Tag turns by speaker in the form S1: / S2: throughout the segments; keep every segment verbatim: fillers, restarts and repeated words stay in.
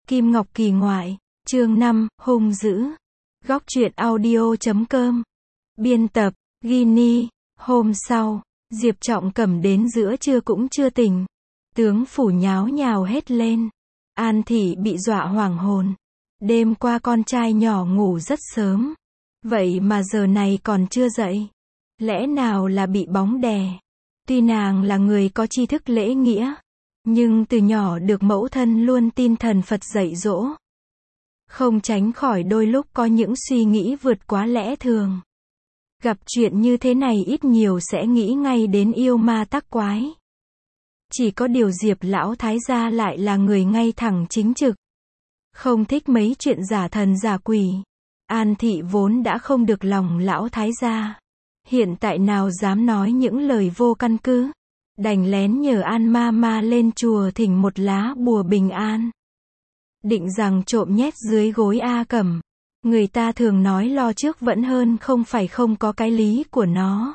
S1: Kim Ngọc Kỳ ngoại, chương năm, hung dữ. Góc truyện audio chấm com. Biên tập, Ginny. Hôm sau, Diệp Trọng Cẩm đến giữa trưa cũng chưa tỉnh. Tướng phủ nháo nhào hết lên. An Thị bị dọa hoảng hồn. Đêm qua con trai nhỏ ngủ rất sớm. Vậy mà giờ này còn chưa dậy. Lẽ nào là bị bóng đè? Tuy nàng là người có tri thức lễ nghĩa, nhưng từ nhỏ được mẫu thân luôn tin thần Phật dạy dỗ. Không tránh khỏi đôi lúc có những suy nghĩ vượt quá lẽ thường. Gặp chuyện như thế này ít nhiều sẽ nghĩ ngay đến yêu ma tắc quái. Chỉ có điều Diệp lão thái gia lại là người ngay thẳng chính trực. Không thích mấy chuyện giả thần giả quỷ. An Thị vốn đã không được lòng lão thái gia. Hiện tại nào dám nói những lời vô căn cứ. Đành lén nhờ An ma ma lên chùa thỉnh một lá bùa bình an. Định rằng trộm nhét dưới gối A Cẩm. Người ta thường nói lo trước vẫn hơn không phải không có cái lý của nó.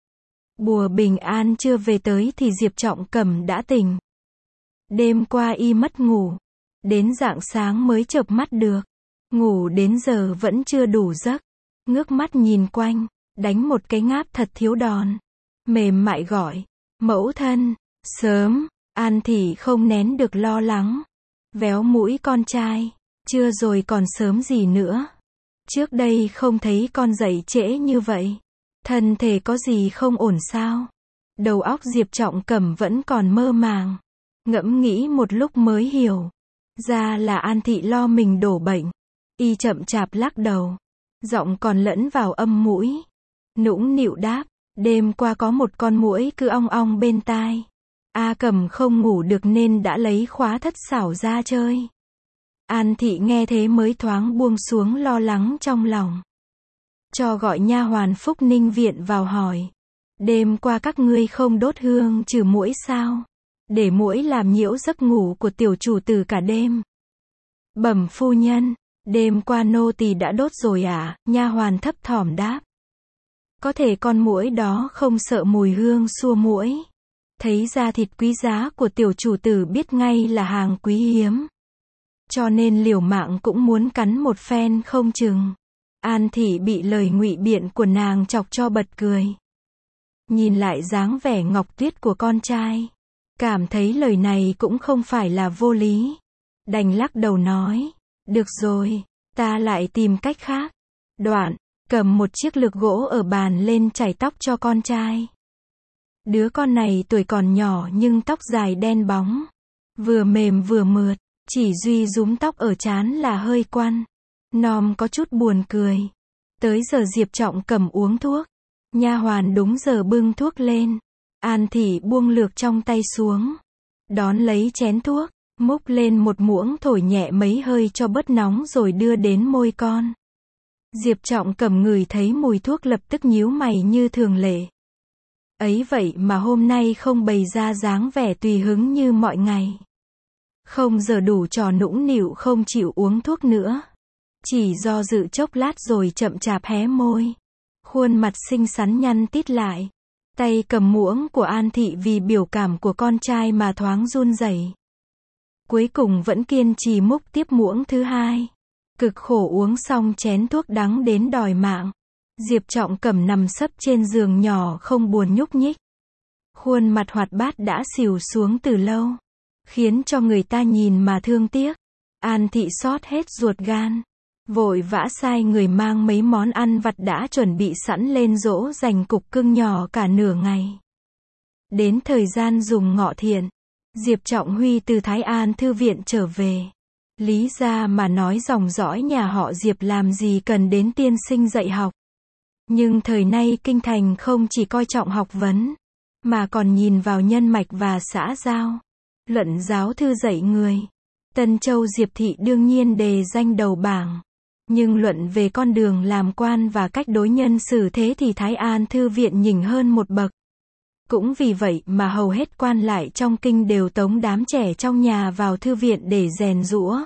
S1: Bùa bình an chưa về tới thì Diệp Trọng Cẩm đã tỉnh. Đêm qua y mất ngủ. Đến rạng sáng mới chợp mắt được. Ngủ đến giờ vẫn chưa đủ giấc. Ngước mắt nhìn quanh, đánh một cái ngáp thật thiếu đòn. Mềm mại gọi, mẫu thân, sớm. An Thị không nén được lo lắng. Véo mũi con trai, chưa rồi còn sớm gì nữa. Trước đây không thấy con dậy trễ như vậy. Thân thể có gì không ổn sao? Đầu óc Diệp Trọng Cẩm vẫn còn mơ màng. Ngẫm nghĩ một lúc mới hiểu. Ra là An Thị lo mình đổ bệnh. Y chậm chạp lắc đầu. Giọng còn lẫn vào âm mũi. Nũng nịu đáp, đêm qua có một con muỗi cứ ong ong bên tai. A Cẩm không ngủ được nên đã lấy khóa thất xảo ra chơi. An Thị nghe thế mới thoáng buông xuống lo lắng trong lòng. Cho gọi nha hoàn Phúc Ninh viện vào hỏi. Đêm qua các ngươi không đốt hương trừ muỗi sao? Để muỗi làm nhiễu giấc ngủ của tiểu chủ tử cả đêm. Bẩm phu nhân, đêm qua nô tỳ đã đốt rồi ạ, à? Nha hoàn thấp thỏm đáp. Có thể con muỗi đó không sợ mùi hương xua muỗi. Thấy da thịt quý giá của tiểu chủ tử biết ngay là hàng quý hiếm. Cho nên liều mạng cũng muốn cắn một phen không chừng. An Thị bị lời ngụy biện của nàng chọc cho bật cười. Nhìn lại dáng vẻ ngọc tuyết của con trai. Cảm thấy lời này cũng không phải là vô lý. Đành lắc đầu nói. Được rồi, ta lại tìm cách khác. Đoạn, cầm một chiếc lược gỗ ở bàn lên chải tóc cho con trai. Đứa con này tuổi còn nhỏ nhưng tóc dài đen bóng. Vừa mềm vừa mượt. Chỉ duy rúm tóc ở trán là hơi quăn. Nom có chút buồn cười. Tới giờ Diệp Trọng Cẩm uống thuốc. Nha hoàn đúng giờ bưng thuốc lên. An Thị buông lược trong tay xuống. Đón lấy chén thuốc. Múc lên một muỗng thổi nhẹ mấy hơi cho bớt nóng rồi đưa đến môi con. Diệp Trọng Cẩm ngửi thấy mùi thuốc lập tức nhíu mày như thường lệ. Ấy vậy mà hôm nay không bày ra dáng vẻ tùy hứng như mọi ngày. Không giờ đủ trò nũng nịu không chịu uống thuốc nữa. Chỉ do dự chốc lát rồi chậm chạp hé môi. Khuôn mặt xinh xắn nhăn tít lại. Tay cầm muỗng của An Thị vì biểu cảm của con trai mà thoáng run rẩy. Cuối cùng vẫn kiên trì múc tiếp muỗng thứ hai. Cực khổ uống xong chén thuốc đắng đến đòi mạng. Diệp Trọng Cẩm nằm sấp trên giường nhỏ không buồn nhúc nhích. Khuôn mặt hoạt bát đã xỉu xuống từ lâu. Khiến cho người ta nhìn mà thương tiếc. An Thị xót hết ruột gan. Vội vã sai người mang mấy món ăn vặt đã chuẩn bị sẵn lên dỗ dành cục cưng nhỏ cả nửa ngày. Đến thời gian dùng ngọ thiện. Diệp Trọng Huy từ Thái An Thư viện trở về. Lý ra mà nói dòng dõi nhà họ Diệp làm gì cần đến tiên sinh dạy học. Nhưng thời nay kinh thành không chỉ coi trọng học vấn, mà còn nhìn vào nhân mạch và xã giao. Luận giáo thư dạy người. Tân Châu Diệp Thị đương nhiên đề danh đầu bảng. Nhưng luận về con đường làm quan và cách đối nhân xử thế thì Thái An Thư viện nhỉnh hơn một bậc. Cũng vì vậy mà hầu hết quan lại trong kinh đều tống đám trẻ trong nhà vào thư viện để rèn giũa.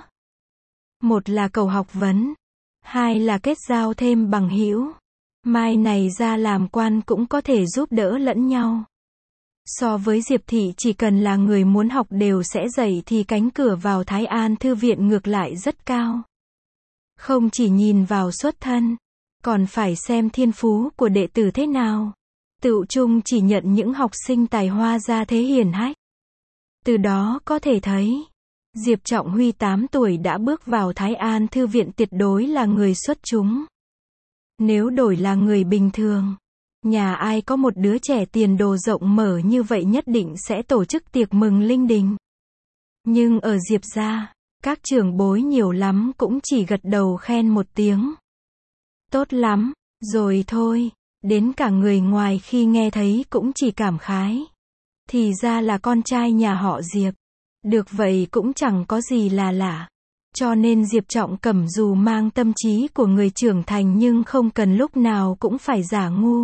S1: Một là cầu học vấn. Hai là kết giao thêm bằng hữu. Mai này ra làm quan cũng có thể giúp đỡ lẫn nhau. So với Diệp Thị chỉ cần là người muốn học đều sẽ dạy thì cánh cửa vào Thái An Thư viện ngược lại rất cao. Không chỉ nhìn vào xuất thân, còn phải xem thiên phú của đệ tử thế nào. Tựu chung chỉ nhận những học sinh tài hoa ra thế hiển hách. Từ đó có thể thấy, Diệp Trọng Huy tám tuổi đã bước vào Thái An Thư viện tuyệt đối là người xuất chúng. Nếu đổi là người bình thường, nhà ai có một đứa trẻ tiền đồ rộng mở như vậy nhất định sẽ tổ chức tiệc mừng linh đình. Nhưng ở Diệp gia, các trưởng bối nhiều lắm cũng chỉ gật đầu khen một tiếng. Tốt lắm, rồi thôi, đến cả người ngoài khi nghe thấy cũng chỉ cảm khái. Thì ra là con trai nhà họ Diệp. Được vậy cũng chẳng có gì là lạ. Cho nên Diệp Trọng Cẩm dù mang tâm trí của người trưởng thành nhưng không cần lúc nào cũng phải giả ngu.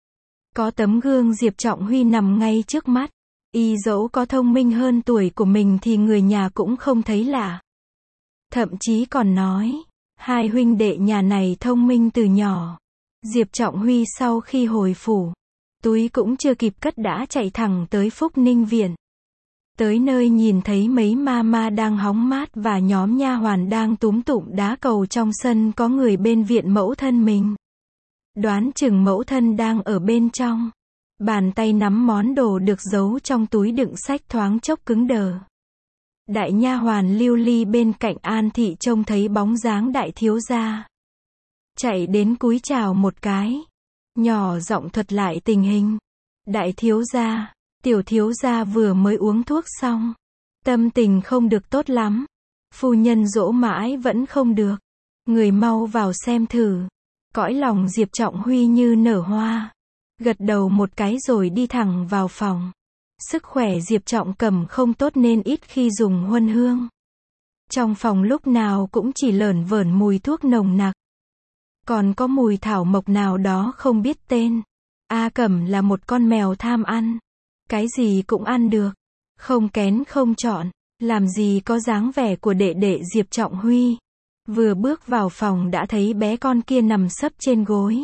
S1: Có tấm gương Diệp Trọng Huy nằm ngay trước mắt. Y dẫu có thông minh hơn tuổi của mình thì người nhà cũng không thấy lạ. Thậm chí còn nói, hai huynh đệ nhà này thông minh từ nhỏ. Diệp Trọng Huy sau khi hồi phủ, túi cũng chưa kịp cất đã chạy thẳng tới Phúc Ninh Viện. Tới nơi nhìn thấy mấy ma ma đang hóng mát và nhóm nha hoàn đang túm tụm đá cầu trong sân, có người bên viện mẫu thân mình. Đoán chừng mẫu thân đang ở bên trong. Bàn tay nắm món đồ được giấu trong túi đựng sách thoáng chốc cứng đờ. Đại nha hoàn Lưu Ly bên cạnh An Thị trông thấy bóng dáng đại thiếu gia, chạy đến cúi chào một cái, nhỏ giọng thuật lại tình hình. Đại thiếu gia, tiểu thiếu gia vừa mới uống thuốc xong, tâm tình không được tốt lắm. Phu nhân dỗ mãi vẫn không được, người mau vào xem thử. Cõi lòng Diệp Trọng Huy như nở hoa, gật đầu một cái rồi đi thẳng vào phòng. Sức khỏe Diệp Trọng Cẩm không tốt nên ít khi dùng huân hương. Trong phòng lúc nào cũng chỉ lởn vởn mùi thuốc nồng nặc. Còn có mùi thảo mộc nào đó không biết tên. A Cẩm là một con mèo tham ăn. Cái gì cũng ăn được. Không kén không chọn. Làm gì có dáng vẻ của đệ đệ Diệp Trọng Huy. Vừa bước vào phòng đã thấy bé con kia nằm sấp trên gối.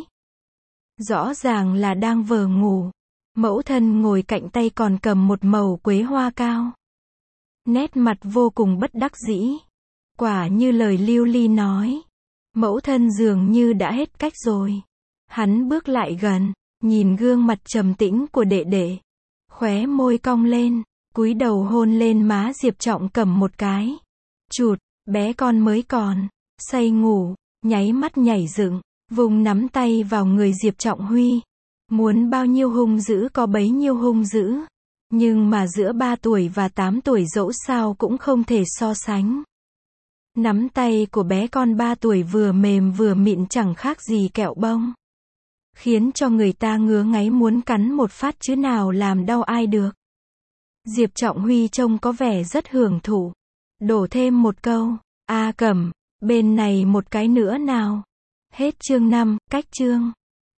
S1: Rõ ràng là đang vờ ngủ. Mẫu thân ngồi cạnh tay còn cầm một mẩu quế hoa cao. Nét mặt vô cùng bất đắc dĩ. Quả như lời Lưu Ly nói. Mẫu thân dường như đã hết cách rồi. Hắn bước lại gần, nhìn gương mặt trầm tĩnh của đệ đệ. Khóe môi cong lên, cúi đầu hôn lên má Diệp Trọng Cẩm một cái. Chụt, bé con mới còn say ngủ, nháy mắt nhảy dựng, vùng nắm tay vào người Diệp Trọng Huy. Muốn bao nhiêu hung dữ có bấy nhiêu hung dữ. Nhưng mà giữa ba tuổi và tám tuổi dẫu sao cũng không thể so sánh. Nắm tay của bé con ba tuổi vừa mềm vừa mịn chẳng khác gì kẹo bông. Khiến cho người ta ngứa ngáy muốn cắn một phát chứ nào làm đau ai được. Diệp Trọng Huy trông có vẻ rất hưởng thụ. Đổ thêm một câu, A Cẩm, bên này một cái nữa nào. Hết chương năm, cách chương.